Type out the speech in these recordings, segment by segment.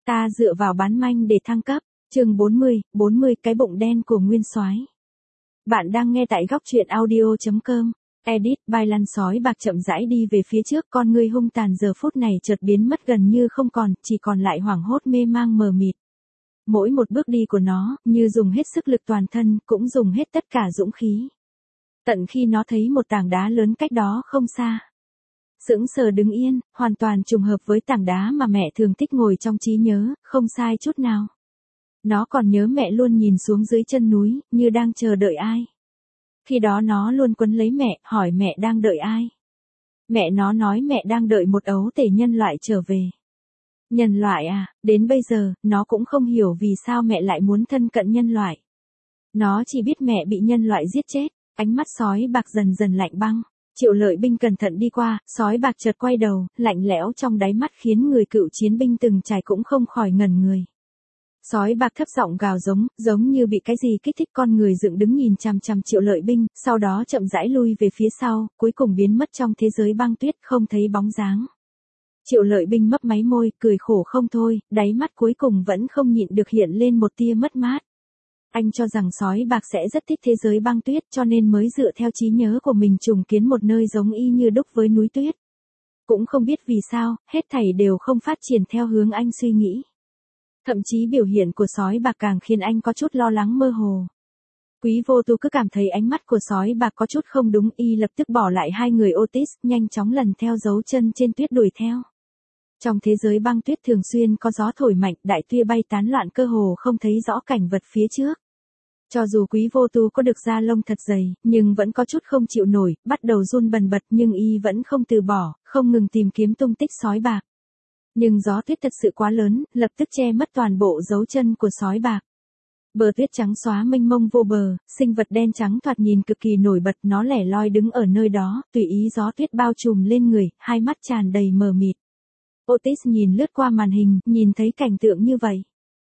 Ta dựa vào bán manh để thăng cấp. Chương 40 cái bụng đen của Nguyên Soái. Bạn đang nghe tại góc truyện audio.com. Edit by lăn sói bạc chậm rãi đi về phía trước, con ngươi hung tàn giờ phút này chợt biến mất gần như không còn, chỉ còn lại hoảng hốt mê mang mờ mịt. Mỗi một bước đi của nó, như dùng hết sức lực toàn thân, cũng dùng hết tất cả dũng khí. Tận khi nó thấy một tảng đá lớn cách đó không xa. Sững sờ đứng yên, hoàn toàn trùng hợp với tảng đá mà mẹ thường thích ngồi trong trí nhớ, không sai chút nào. Nó còn nhớ mẹ luôn nhìn xuống dưới chân núi, như đang chờ đợi ai. Khi đó nó luôn quấn lấy mẹ, hỏi mẹ đang đợi ai. Mẹ nó nói mẹ đang đợi một ấu tể nhân loại trở về. Nhân loại à, đến bây giờ, nó cũng không hiểu vì sao mẹ lại muốn thân cận nhân loại. Nó chỉ biết mẹ bị nhân loại giết chết, ánh mắt sói bạc dần dần lạnh băng. Triệu Lợi Binh cẩn thận đi qua, sói bạc chợt quay đầu, lạnh lẽo trong đáy mắt khiến người cựu chiến binh từng trải cũng không khỏi ngẩn người. Sói bạc thấp giọng gào giống như bị cái gì kích thích, con người dựng đứng nhìn chằm chằm Triệu Lợi Binh, sau đó chậm rãi lui về phía sau, cuối cùng biến mất trong thế giới băng tuyết, không thấy bóng dáng. Triệu Lợi Binh mấp máy môi, cười khổ không thôi, đáy mắt cuối cùng vẫn không nhịn được hiện lên một tia mất mát. Anh cho rằng sói bạc sẽ rất thích thế giới băng tuyết, cho nên mới dựa theo trí nhớ của mình trùng kiến một nơi giống y như đúc với núi tuyết. Cũng không biết vì sao, hết thảy đều không phát triển theo hướng anh suy nghĩ. Thậm chí biểu hiện của sói bạc càng khiến anh có chút lo lắng mơ hồ. Quý Vô Tu cứ cảm thấy ánh mắt của sói bạc có chút không đúng, y lập tức bỏ lại hai người Otis, nhanh chóng lần theo dấu chân trên tuyết đuổi theo. Trong thế giới băng tuyết thường xuyên có gió thổi mạnh, đại tuyết bay tán loạn, cơ hồ không thấy rõ cảnh vật phía trước. Cho dù Quý Vô Tu có được da lông thật dày, nhưng vẫn có chút không chịu nổi, bắt đầu run bần bật, nhưng y vẫn không từ bỏ, không ngừng tìm kiếm tung tích sói bạc. Nhưng gió tuyết thật sự quá lớn, lập tức che mất toàn bộ dấu chân của sói bạc. Bờ tuyết trắng xóa mênh mông vô bờ, sinh vật đen trắng thoạt nhìn cực kỳ nổi bật, nó lẻ loi đứng ở nơi đó, tùy ý gió tuyết bao trùm lên người, hai mắt tràn đầy mờ mịt. Otis nhìn lướt qua màn hình, nhìn thấy cảnh tượng như vậy.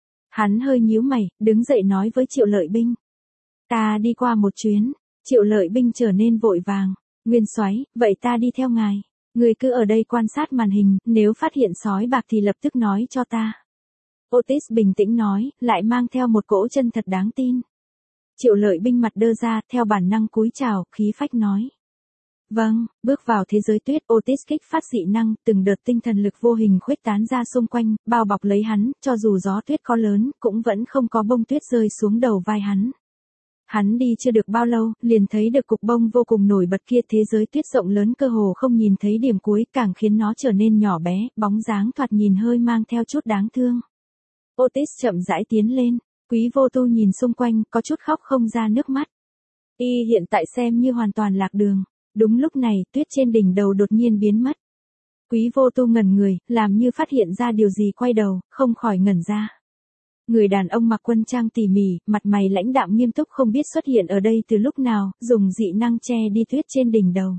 Hắn hơi nhíu mày, đứng dậy nói với Triệu Lợi Binh. Ta đi qua một chuyến. Triệu Lợi Binh trở nên vội vàng. Nguyên Soái, vậy ta đi theo ngài. Người cứ ở đây quan sát màn hình, nếu phát hiện sói bạc thì lập tức nói cho ta. Otis bình tĩnh nói, lại mang theo một cỗ chân thật đáng tin. Triệu Lợi Binh mặt đơ ra, theo bản năng cúi chào, khí phách nói. Vâng, bước vào thế giới tuyết, Otis kích phát dị năng, từng đợt tinh thần lực vô hình khuếch tán ra xung quanh, bao bọc lấy hắn, cho dù gió tuyết có lớn, cũng vẫn không có bông tuyết rơi xuống đầu vai hắn. Hắn đi chưa được bao lâu, liền thấy được cục bông vô cùng nổi bật kia, thế giới tuyết rộng lớn cơ hồ không nhìn thấy điểm cuối, càng khiến nó trở nên nhỏ bé, bóng dáng thoạt nhìn hơi mang theo chút đáng thương. Otis chậm rãi tiến lên, Quý Vô Tu nhìn xung quanh, có chút khóc không ra nước mắt. Y hiện tại xem như hoàn toàn lạc đường. Đúng lúc này, tuyết trên đỉnh đầu đột nhiên biến mất. Quý Vô Tu ngẩn người, làm như phát hiện ra điều gì, quay đầu, không khỏi ngẩn ra. Người đàn ông mặc quân trang tỉ mỉ, mặt mày lãnh đạm nghiêm túc không biết xuất hiện ở đây từ lúc nào, dùng dị năng che đi tuyết trên đỉnh đầu.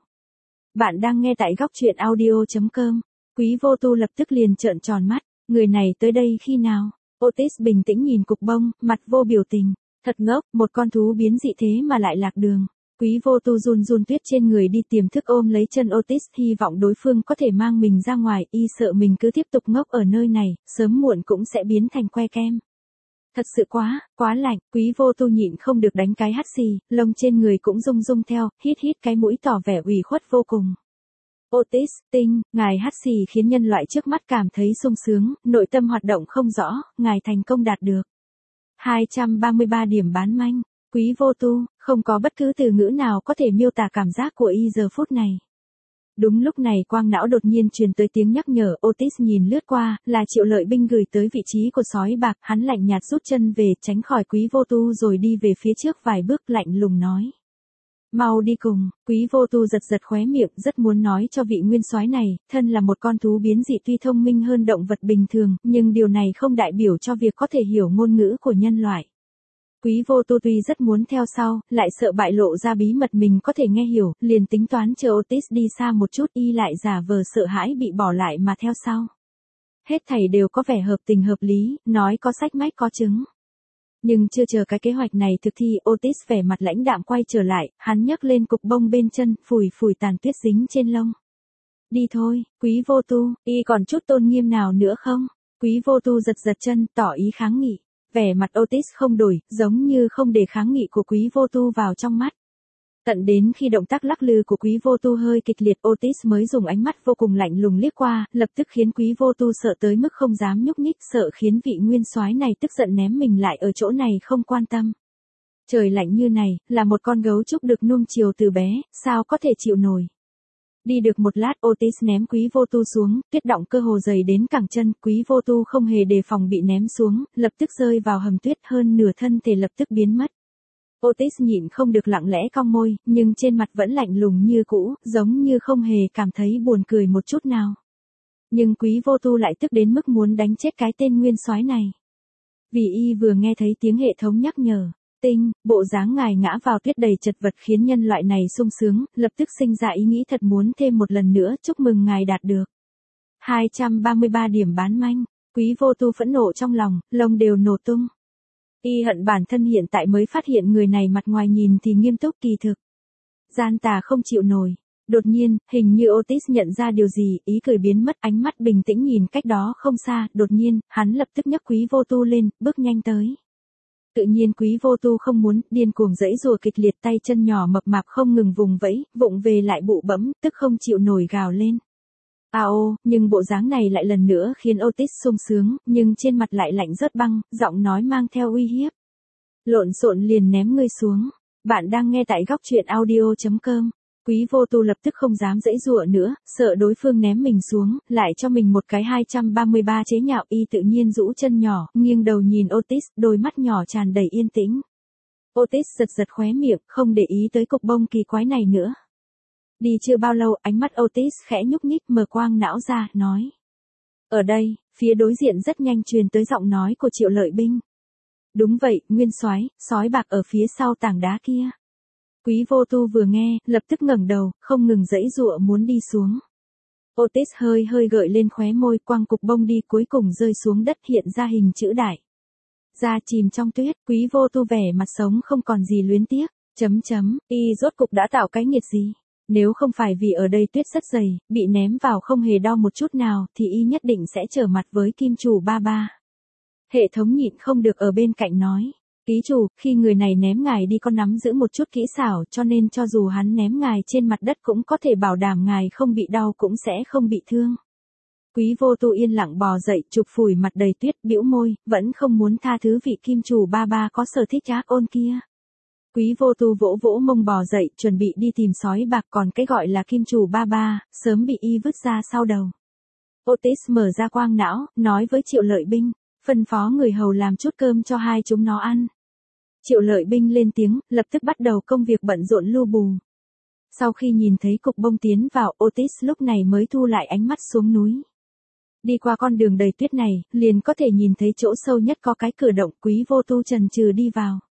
Bạn đang nghe tại góc truyện audio.com. Quý Vô Tu lập tức liền trợn tròn mắt, người này tới đây khi nào? Otis bình tĩnh nhìn cục bông, mặt vô biểu tình. Thật ngốc, một con thú biến dị thế mà lại lạc đường. Quý Vô Tu run tuyết trên người đi tiềm thức ôm lấy chân Otis, hy vọng đối phương có thể mang mình ra ngoài, y sợ mình cứ tiếp tục ngốc ở nơi này, sớm muộn cũng sẽ biến thành que kem. Thật sự quá lạnh, Quý Vô Tu nhịn không được đánh cái hắt xì, lông trên người cũng rung theo, hít cái mũi tỏ vẻ ủy khuất vô cùng. Otis, ngài hắt xì khiến nhân loại trước mắt cảm thấy sung sướng, nội tâm hoạt động không rõ, ngài thành công đạt được 233 điểm bán manh. Quý Vô Tu, không có bất cứ từ ngữ nào có thể miêu tả cảm giác của y giờ phút này. Đúng lúc này quang não đột nhiên truyền tới tiếng nhắc nhở, Otis nhìn lướt qua, là Triệu Lợi Binh gửi tới vị trí của sói bạc, hắn lạnh nhạt rút chân về, tránh khỏi Quý Vô Tu rồi đi về phía trước vài bước, lạnh lùng nói. Mau đi cùng. Quý Vô Tu giật khóe miệng, rất muốn nói cho vị Nguyên Soái này, thân là một con thú biến dị tuy thông minh hơn động vật bình thường, nhưng điều này không đại biểu cho việc có thể hiểu ngôn ngữ của nhân loại. Quý Vô Tu tuy rất muốn theo sau, lại sợ bại lộ ra bí mật mình có thể nghe hiểu, liền tính toán chờ Otis đi xa một chút, y lại giả vờ sợ hãi bị bỏ lại mà theo sau. Hết thảy đều có vẻ hợp tình hợp lý, nói có sách mách có chứng. Nhưng chưa chờ cái kế hoạch này thực thi, Otis vẻ mặt lãnh đạm quay trở lại, hắn nhấc lên cục bông bên chân, phủi tàn tuyết dính trên lông. Đi thôi, Quý Vô Tu, y còn chút tôn nghiêm nào nữa không? Quý vô tu giật giật chân, tỏ ý kháng nghị. Vẻ mặt Otis không đổi, giống như không để kháng nghị của quý vô tu vào trong mắt. Tận đến khi động tác lắc lư của quý vô tu hơi kịch liệt, Otis mới dùng ánh mắt vô cùng lạnh lùng liếc qua, lập tức khiến quý vô tu sợ tới mức không dám nhúc nhích, sợ khiến vị nguyên soái này tức giận ném mình lại ở chỗ này không quan tâm. Trời lạnh như này, là một con gấu trúc được nuông chiều từ bé, sao có thể chịu nổi. Đi được một lát, Otis ném quý vô tu xuống, tuyết đọng cơ hồ dày đến cẳng chân, quý vô tu không hề đề phòng bị ném xuống, lập tức rơi vào hầm tuyết, hơn nửa thân thể lập tức biến mất. Otis nhịn không được lặng lẽ cong môi, nhưng trên mặt vẫn lạnh lùng như cũ, giống như không hề cảm thấy buồn cười một chút nào. Nhưng quý vô tu lại tức đến mức muốn đánh chết cái tên nguyên soái này. Vì y vừa nghe thấy tiếng hệ thống nhắc nhở. Tinh, bộ dáng ngài ngã vào tuyết đầy chật vật khiến nhân loại này sung sướng, lập tức sinh ra ý nghĩ thật muốn thêm một lần nữa, chúc mừng ngài đạt được 233 điểm bán manh. Quý vô tu phẫn nộ trong lòng, lông đều nổ tung. Y hận bản thân hiện tại mới phát hiện người này mặt ngoài nhìn thì nghiêm túc kỳ thực gian tà không chịu nổi. Đột nhiên, hình như Otis nhận ra điều gì, ý cười biến mất, ánh mắt bình tĩnh nhìn cách đó không xa, đột nhiên, hắn lập tức nhấc quý vô tu lên, bước nhanh tới. Tự nhiên quý vô tu không muốn, điên cuồng giãy giụa kịch liệt, tay chân nhỏ mập mạp không ngừng vùng vẫy, vụng về lại bụ bẫm, tức không chịu nổi gào lên. Nhưng bộ dáng này lại lần nữa khiến Otis sung sướng, nhưng trên mặt lại lạnh rớt băng, giọng nói mang theo uy hiếp. Lộn xộn liền ném ngươi xuống. Bạn đang nghe tại góc truyện audio.com. Quý vô tu lập tức không dám giãy giụa nữa, sợ đối phương ném mình xuống, lại cho mình một cái 233 chế nhạo, y tự nhiên rũ chân nhỏ, nghiêng đầu nhìn Otis, đôi mắt nhỏ tràn đầy yên tĩnh. Otis giật giật khóe miệng, không để ý tới cục bông kỳ quái này nữa. Đi chưa bao lâu, ánh mắt Otis khẽ nhúc nhích, mở quang não ra, nói. Ở đây, phía đối diện rất nhanh truyền tới giọng nói của Triệu Lợi Binh. Đúng vậy, nguyên soái, sói bạc ở phía sau tảng đá kia. Quý vô tu vừa nghe, lập tức ngẩng đầu, không ngừng giãy giụa muốn đi xuống. Otis hơi gợi lên khóe môi, quăng cục bông đi, cuối cùng rơi xuống đất, hiện ra hình chữ đại. Da chìm trong tuyết, quý vô tu vẻ mặt sống không còn gì luyến tiếc. Y rốt cục đã tạo cái nghiệt gì? Nếu không phải vì ở đây tuyết rất dày, bị ném vào không hề đau một chút nào, thì y nhất định sẽ trở mặt với kim chủ ba ba. Hệ thống nhịn không được ở bên cạnh nói. Ký chủ, khi người này ném ngài đi có nắm giữ một chút kỹ xảo, cho nên cho dù hắn ném ngài trên mặt đất cũng có thể bảo đảm ngài không bị đau, cũng sẽ không bị thương. Quý vô tu yên lặng bò dậy, chụp phủi mặt đầy tuyết, bĩu môi, vẫn không muốn tha thứ vị kim chủ ba ba có sở thích ác ôn kia. Quý vô tu vỗ vỗ mông bò dậy, chuẩn bị đi tìm sói bạc, còn cái gọi là kim chủ ba ba, sớm bị y vứt ra sau đầu. Otis mở ra quang não, nói với Triệu Lợi Binh, phân phó người hầu làm chút cơm cho hai chúng nó ăn. Triệu Lợi Binh lên tiếng, lập tức bắt đầu công việc bận rộn lu bù. Sau khi nhìn thấy cục bông tiến vào, Otis lúc này mới thu lại ánh mắt xuống núi. Đi qua con đường đầy tuyết này, liền có thể nhìn thấy chỗ sâu nhất có cái cửa động, quý vô tu chần chừ đi vào.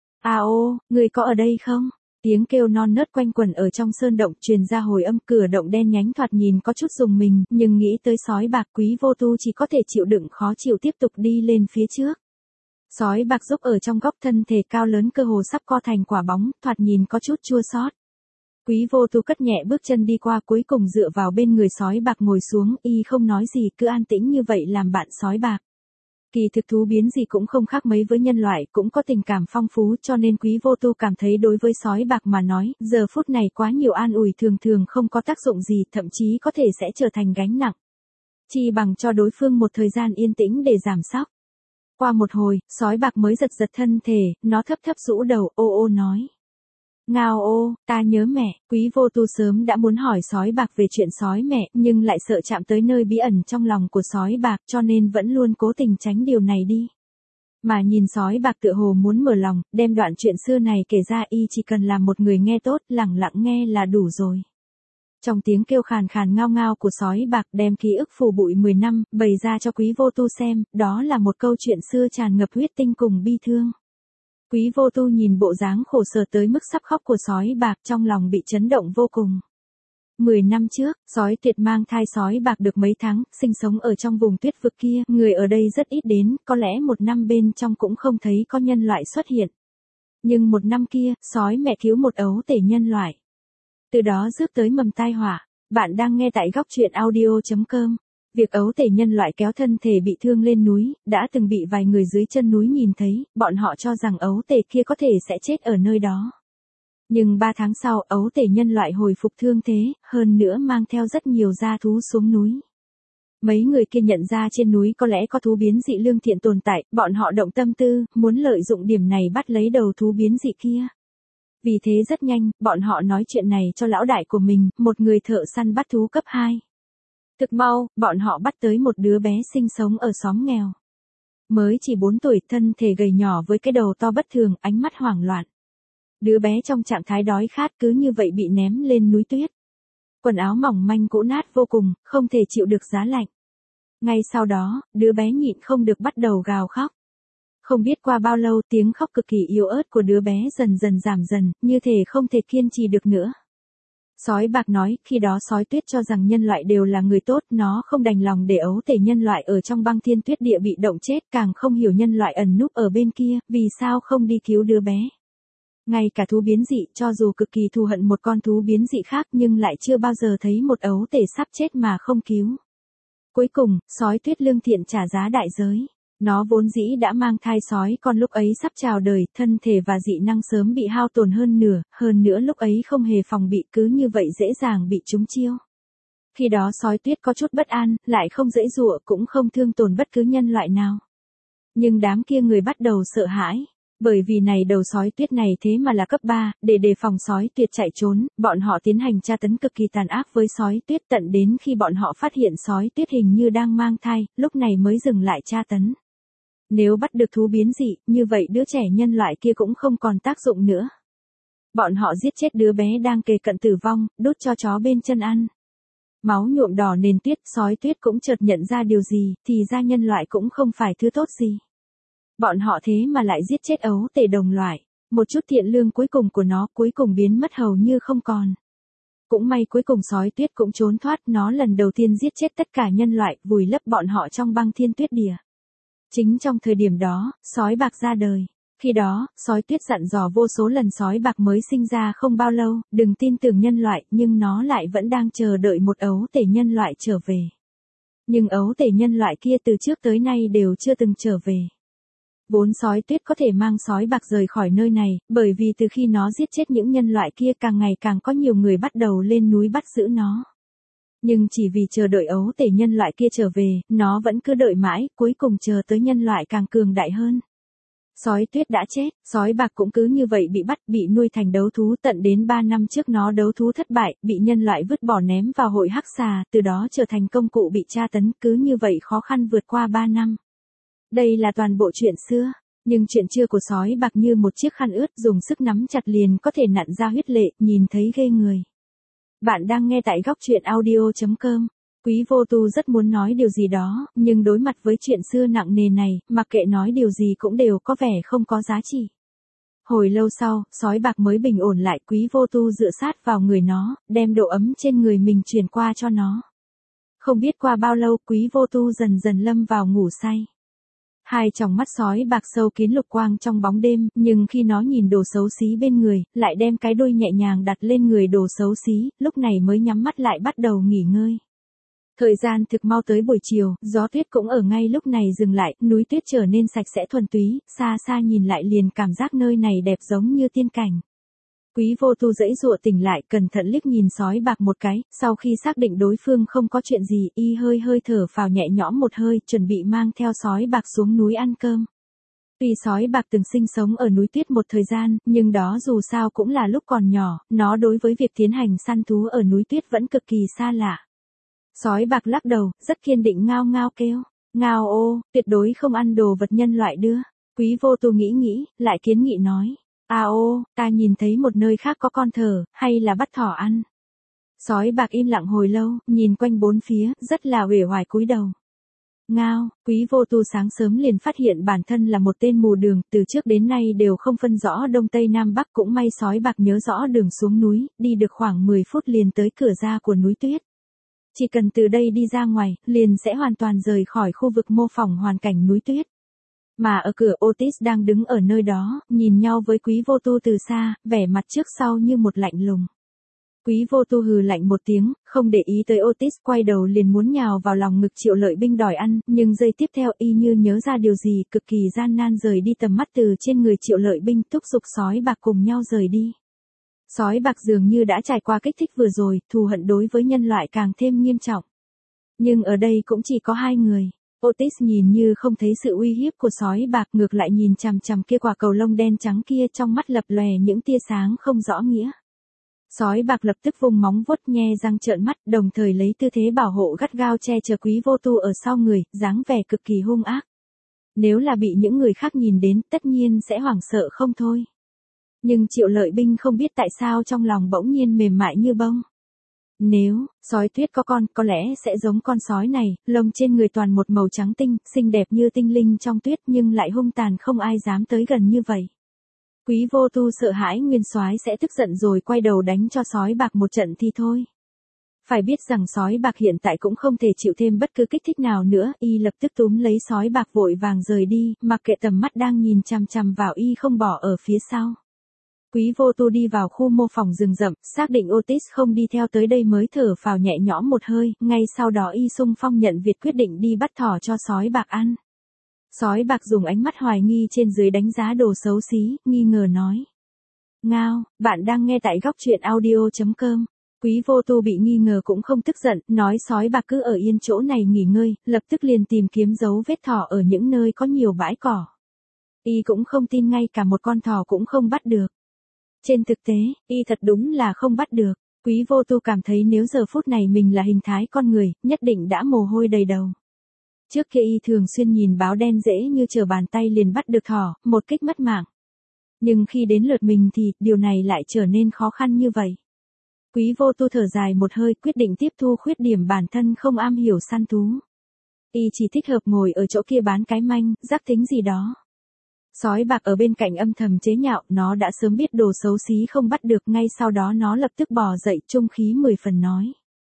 Người có ở đây không? Tiếng kêu non nớt quanh quẩn ở trong sơn động, truyền ra hồi âm. Cửa động đen nhánh thoạt nhìn có chút rùng mình, nhưng nghĩ tới sói bạc, quý vô tu chỉ có thể chịu đựng khó chịu tiếp tục đi lên phía trước. Sói bạc giúp ở trong góc, thân thể cao lớn cơ hồ sắp co thành quả bóng, thoạt nhìn có chút chua xót. Quý vô tu cất nhẹ bước chân đi qua, cuối cùng dựa vào bên người sói bạc ngồi xuống, y không nói gì, cứ an tĩnh như vậy làm bạn sói bạc. Kỳ thực thú biến gì cũng không khác mấy với nhân loại, cũng có tình cảm phong phú, cho nên quý vô tu cảm thấy đối với sói bạc mà nói, giờ phút này quá nhiều an ủi thường thường không có tác dụng gì, thậm chí có thể sẽ trở thành gánh nặng. Chi bằng cho đối phương một thời gian yên tĩnh để giảm sóc. Qua một hồi, sói bạc mới giật giật thân thể, nó thấp thấp rũ đầu, ô nói. Ngao ta nhớ mẹ. Quý vô tu sớm đã muốn hỏi sói bạc về chuyện sói mẹ, nhưng lại sợ chạm tới nơi bí ẩn trong lòng của sói bạc, cho nên vẫn luôn cố tình tránh điều này đi. Mà nhìn sói bạc tựa hồ muốn mở lòng, đem đoạn chuyện xưa này kể ra, y chỉ cần làm một người nghe tốt, lẳng lặng nghe là đủ rồi. Trong tiếng kêu khàn khàn ngao ngao của sói bạc, đem ký ức phủ bụi 10 năm, bày ra cho quý vô tu xem, đó là một câu chuyện xưa tràn ngập huyết tinh cùng bi thương. Quý vô tu nhìn bộ dáng khổ sở tới mức sắp khóc của sói bạc, trong lòng bị chấn động vô cùng. 10 năm trước, sói tuyệt mang thai sói bạc được mấy tháng, sinh sống ở trong vùng tuyết vực kia, người ở đây rất ít đến, có lẽ một năm bên trong cũng không thấy có nhân loại xuất hiện. Nhưng một năm kia, sói mẹ cứu một ấu tể nhân loại. Từ đó rước tới mầm tai họa. Bạn đang nghe tại góc truyện audio.com. Việc ấu tể nhân loại kéo thân thể bị thương lên núi, đã từng bị vài người dưới chân núi nhìn thấy, bọn họ cho rằng ấu tể kia có thể sẽ chết ở nơi đó. Nhưng 3 tháng sau, ấu tể nhân loại hồi phục thương thế, hơn nữa mang theo rất nhiều gia thú xuống núi. Mấy người kia nhận ra trên núi có lẽ có thú biến dị lương thiện tồn tại, bọn họ động tâm tư, muốn lợi dụng điểm này bắt lấy đầu thú biến dị kia. Vì thế rất nhanh, bọn họ nói chuyện này cho lão đại của mình, một người thợ săn bắt thú cấp 2. Thực mau, bọn họ bắt tới một đứa bé sinh sống ở xóm nghèo. Mới chỉ 4 tuổi, thân thể gầy nhỏ với cái đầu to bất thường, ánh mắt hoảng loạn. Đứa bé trong trạng thái đói khát cứ như vậy bị ném lên núi tuyết. Quần áo mỏng manh cũ nát vô cùng, không thể chịu được giá lạnh. Ngay sau đó, đứa bé nhịn không được bắt đầu gào khóc. Không biết qua bao lâu tiếng khóc cực kỳ yếu ớt của đứa bé dần dần giảm dần, như thể không thể kiên trì được nữa. Sói bạc nói, khi đó sói tuyết cho rằng nhân loại đều là người tốt, nó không đành lòng để ấu tể nhân loại ở trong băng thiên tuyết địa bị động chết, càng không hiểu nhân loại ẩn núp ở bên kia, vì sao không đi cứu đứa bé. Ngay cả thú biến dị, cho dù cực kỳ thù hận một con thú biến dị khác nhưng lại chưa bao giờ thấy một ấu tể sắp chết mà không cứu. Cuối cùng, sói tuyết lương thiện trả giá đại giới. Nó vốn dĩ đã mang thai sói con lúc ấy sắp chào đời, thân thể và dị năng sớm bị hao tổn hơn nữa lúc ấy không hề phòng bị cứ như vậy dễ dàng bị trúng chiêu. Khi đó sói tuyết có chút bất an, lại không giãy giụa cũng không thương tổn bất cứ nhân loại nào. Nhưng đám kia người bắt đầu sợ hãi. Bởi vì này đầu sói tuyết này thế mà là cấp 3, để đề phòng sói tuyết chạy trốn, bọn họ tiến hành tra tấn cực kỳ tàn ác với sói tuyết tận đến khi bọn họ phát hiện sói tuyết hình như đang mang thai, lúc này mới dừng lại tra tấn. Nếu bắt được thú biến dị, như vậy đứa trẻ nhân loại kia cũng không còn tác dụng nữa. Bọn họ giết chết đứa bé đang kề cận tử vong, đốt cho chó bên chân ăn. Máu nhuộm đỏ nền tuyết, sói tuyết cũng chợt nhận ra điều gì, thì ra nhân loại cũng không phải thứ tốt gì. Bọn họ thế mà lại giết chết ấu tể đồng loại, một chút thiện lương cuối cùng của nó cuối cùng biến mất hầu như không còn. Cũng may cuối cùng sói tuyết cũng trốn thoát, nó lần đầu tiên giết chết tất cả nhân loại, vùi lấp bọn họ trong băng thiên tuyết địa. Chính trong thời điểm đó, sói bạc ra đời. Khi đó, sói tuyết dặn dò vô số lần sói bạc mới sinh ra không bao lâu, đừng tin tưởng nhân loại, nhưng nó lại vẫn đang chờ đợi một ấu tể nhân loại trở về. Nhưng ấu tể nhân loại kia từ trước tới nay đều chưa từng trở về. Vốn sói tuyết có thể mang sói bạc rời khỏi nơi này, bởi vì từ khi nó giết chết những nhân loại kia càng ngày càng có nhiều người bắt đầu lên núi bắt giữ nó. Nhưng chỉ vì chờ đợi ấu tể nhân loại kia trở về, nó vẫn cứ đợi mãi, cuối cùng chờ tới nhân loại càng cường đại hơn. Sói tuyết đã chết, sói bạc cũng cứ như vậy bị bắt, bị nuôi thành đấu thú tận đến 3 năm trước nó đấu thú thất bại, bị nhân loại vứt bỏ ném vào hội hắc xà, từ đó trở thành công cụ bị tra tấn, cứ như vậy khó khăn vượt qua 3 năm. Đây là toàn bộ chuyện xưa, nhưng chuyện chưa của sói bạc như một chiếc khăn ướt dùng sức nắm chặt liền có thể nặn ra huyết lệ, nhìn thấy ghê người. Bạn đang nghe tại góc truyện audio.com. Quý vô tu rất muốn nói điều gì đó, nhưng đối mặt với chuyện xưa nặng nề này, mặc kệ nói điều gì cũng đều có vẻ không có giá trị. Hồi lâu sau, sói bạc mới bình ổn lại, quý vô tu dựa sát vào người nó, đem độ ấm trên người mình truyền qua cho nó. Không biết qua bao lâu, quý vô tu dần dần lâm vào ngủ say. Hai tròng mắt sói bạc sâu kín lục quang trong bóng đêm, nhưng khi nó nhìn đồ xấu xí bên người, lại đem cái đuôi nhẹ nhàng đặt lên người đồ xấu xí, lúc này mới nhắm mắt lại bắt đầu nghỉ ngơi. Thời gian thực mau tới buổi chiều, gió tuyết cũng ở ngay lúc này dừng lại, núi tuyết trở nên sạch sẽ thuần túy, xa xa nhìn lại liền cảm giác nơi này đẹp giống như tiên cảnh. Quý vô tu giãy giụa tỉnh lại, cẩn thận liếc nhìn sói bạc một cái, sau khi xác định đối phương không có chuyện gì, y hơi thở phào nhẹ nhõm một hơi, chuẩn bị mang theo sói bạc xuống núi ăn cơm. Tuy sói bạc từng sinh sống ở núi tuyết một thời gian, nhưng đó dù sao cũng là lúc còn nhỏ, nó đối với việc tiến hành săn thú ở núi tuyết vẫn cực kỳ xa lạ. Sói bạc lắc đầu, rất kiên định ngao ngao kêu, ngao ô, tuyệt đối không ăn đồ vật nhân loại đưa. Quý vô tu nghĩ, lại kiến nghị nói. Ô, ta nhìn thấy một nơi khác có con thỏ, hay là bắt thỏ ăn. Sói bạc im lặng hồi lâu, nhìn quanh bốn phía, rất là uể oải cúi đầu. Ngao, quý vô tu sáng sớm liền phát hiện bản thân là một tên mù đường, từ trước đến nay đều không phân rõ đông tây nam bắc, cũng may sói bạc nhớ rõ đường xuống núi, đi được khoảng 10 phút liền tới cửa ra của núi tuyết. Chỉ cần từ đây đi ra ngoài, liền sẽ hoàn toàn rời khỏi khu vực mô phỏng hoàn cảnh núi tuyết. Mà ở cửa Otis đang đứng ở nơi đó, nhìn nhau với quý vô tu từ xa, vẻ mặt trước sau như một lạnh lùng. Quý Vô Tu hừ lạnh một tiếng, không để ý tới Otis, quay đầu liền muốn nhào vào lòng ngực Triệu Lợi Binh đòi ăn, nhưng giây tiếp theo y như nhớ ra điều gì, cực kỳ gian nan rời đi tầm mắt từ trên người Triệu Lợi Binh, thúc giục sói bạc cùng nhau rời đi. Sói bạc dường như đã trải qua kích thích vừa rồi, thù hận đối với nhân loại càng thêm nghiêm trọng. Nhưng ở đây cũng chỉ có hai người. Otis nhìn như không thấy sự uy hiếp của sói bạc, ngược lại nhìn chằm chằm kia quả cầu lông đen trắng kia, trong mắt lập lòe những tia sáng không rõ nghĩa. Sói bạc lập tức vung móng vuốt, nhe răng trợn mắt, đồng thời lấy tư thế bảo hộ gắt gao che chở Quý Vô Tu ở sau người, dáng vẻ cực kỳ hung ác. Nếu là bị những người khác nhìn đến, tất nhiên sẽ hoảng sợ không thôi. Nhưng Triệu Lợi Binh không biết tại sao trong lòng bỗng nhiên mềm mại như bông. Nếu sói tuyết có con, có lẽ sẽ giống con sói này, lông trên người toàn một màu trắng tinh, xinh đẹp như tinh linh trong tuyết, nhưng lại hung tàn, không ai dám tới gần như vậy. Quý Vô Tu sợ hãi Nguyên Soái sẽ tức giận rồi quay đầu đánh cho sói bạc một trận thì thôi. Phải biết rằng sói bạc hiện tại cũng không thể chịu thêm bất cứ kích thích nào nữa, y lập tức túm lấy sói bạc vội vàng rời đi, mặc kệ tầm mắt đang nhìn chằm chằm vào y không bỏ ở phía sau. Quý Vô Tu đi vào khu mô phỏng rừng rậm, xác định Otis không đi theo tới đây mới thở phào nhẹ nhõm một hơi, ngay sau đó y xung phong nhận việc quyết định đi bắt thỏ cho sói bạc ăn. Sói bạc dùng ánh mắt hoài nghi trên dưới đánh giá đồ xấu xí, nghi ngờ nói. Ngao, bạn đang nghe tại góc truyện audio.com. Quý Vô Tu bị nghi ngờ cũng không tức giận, nói sói bạc cứ ở yên chỗ này nghỉ ngơi, lập tức liền tìm kiếm dấu vết thỏ ở những nơi có nhiều bãi cỏ. Y cũng không tin ngay cả một con thỏ cũng không bắt được. Trên thực tế, y thật đúng là không bắt được. Quý Vô Tu cảm thấy nếu giờ phút này mình là hình thái con người, nhất định đã mồ hôi đầy đầu. Trước kia y thường xuyên nhìn báo đen dễ như trở bàn tay liền bắt được thỏ, một kích mất mạng. Nhưng khi đến lượt mình thì, điều này lại trở nên khó khăn như vậy. Quý Vô Tu thở dài một hơi, quyết định tiếp thu khuyết điểm bản thân không am hiểu săn thú. Y chỉ thích hợp ngồi ở chỗ kia bán cái manh, rắc thính gì đó. Sói bạc ở bên cạnh âm thầm chế nhạo, nó đã sớm biết đồ xấu xí không bắt được, ngay sau đó nó lập tức bò dậy, trung khí 10 phần nói.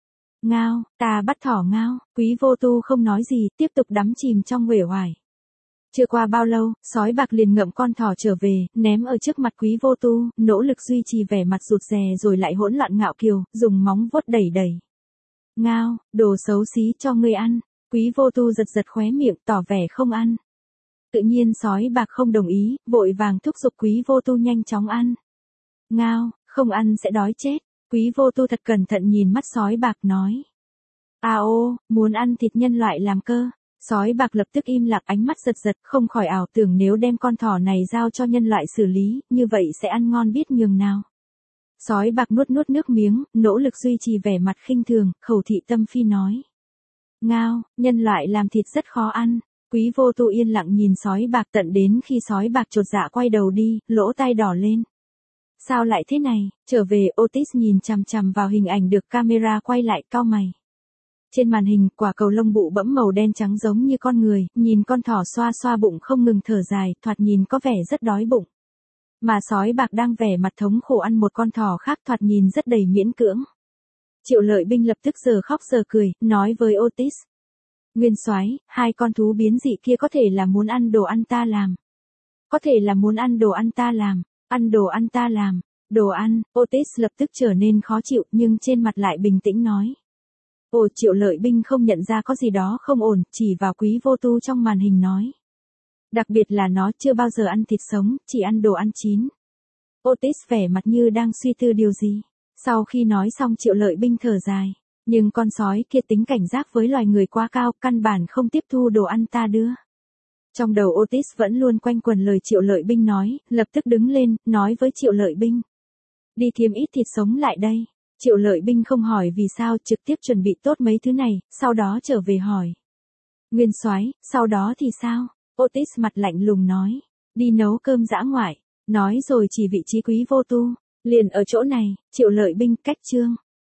Ngao, ta bắt thỏ ngao. Quý Vô Tu không nói gì, tiếp tục đắm chìm trong uể oải. Chưa qua bao lâu, sói bạc liền ngậm con thỏ trở về, ném ở trước mặt Quý Vô Tu, nỗ lực duy trì vẻ mặt rụt rè rồi lại hỗn loạn ngạo kiều, dùng móng vuốt đẩy đẩy. Ngao, đồ xấu xí cho ngươi ăn. Quý Vô Tu giật giật khóe miệng, tỏ vẻ không ăn. Tự nhiên sói bạc không đồng ý, vội vàng thúc giục Quý Vô Tu nhanh chóng ăn. Ngao, không ăn sẽ đói chết. Quý Vô Tu thật cẩn thận nhìn mắt sói bạc nói. Ô, muốn ăn thịt nhân loại làm cơ. Sói bạc lập tức im lặng, ánh mắt giật giật, không khỏi ảo tưởng nếu đem con thỏ này giao cho nhân loại xử lý, như vậy sẽ ăn ngon biết nhường nào. Sói bạc nuốt nuốt nước miếng, nỗ lực duy trì vẻ mặt khinh thường, khẩu thị tâm phi nói. Ngao, nhân loại làm thịt rất khó ăn. Quý Vô Tu yên lặng nhìn sói bạc tận đến khi sói bạc chột dạ quay đầu đi, lỗ tai đỏ lên. Sao lại thế này? Trở về, Otis nhìn chằm chằm vào hình ảnh được camera quay lại, cau mày. Trên màn hình, quả cầu lông bụ bẫm màu đen trắng giống như con người, nhìn con thỏ xoa xoa bụng không ngừng thở dài, thoạt nhìn có vẻ rất đói bụng. Mà sói bạc đang vẻ mặt thống khổ ăn một con thỏ khác, thoạt nhìn rất đầy miễn cưỡng. Triệu Lợi Binh lập tức giờ khóc giờ cười, nói với Otis. Nguyên Soái, hai con thú biến dị kia có thể là muốn ăn đồ ăn ta làm. Có thể là muốn ăn đồ ăn ta làm, ăn đồ ăn ta làm, đồ ăn. Otis lập tức trở nên khó chịu nhưng trên mặt lại bình tĩnh nói. Triệu Lợi Binh không nhận ra có gì đó không ổn, chỉ vào Quý Vô Tu trong màn hình nói. Đặc biệt là nó chưa bao giờ ăn thịt sống, chỉ ăn đồ ăn chín. Otis vẻ mặt như đang suy tư điều gì. Sau khi nói xong Triệu Lợi Binh thở dài. Nhưng con sói kia tính cảnh giác với loài người quá cao, căn bản không tiếp thu đồ ăn ta đưa. Trong đầu Otis vẫn luôn quanh quẩn lời Triệu Lợi Binh nói, lập tức đứng lên, nói với Triệu Lợi Binh. Đi thêm ít thịt sống lại đây. Triệu Lợi Binh không hỏi vì sao, trực tiếp chuẩn bị tốt mấy thứ này, sau đó trở về hỏi. Nguyên Soái, sau đó thì sao? Otis mặt lạnh lùng nói. Đi nấu cơm dã ngoại. Nói rồi chỉ vị trí Quý Vô Tu. Liền ở chỗ này, Triệu Lợi Binh cách chương.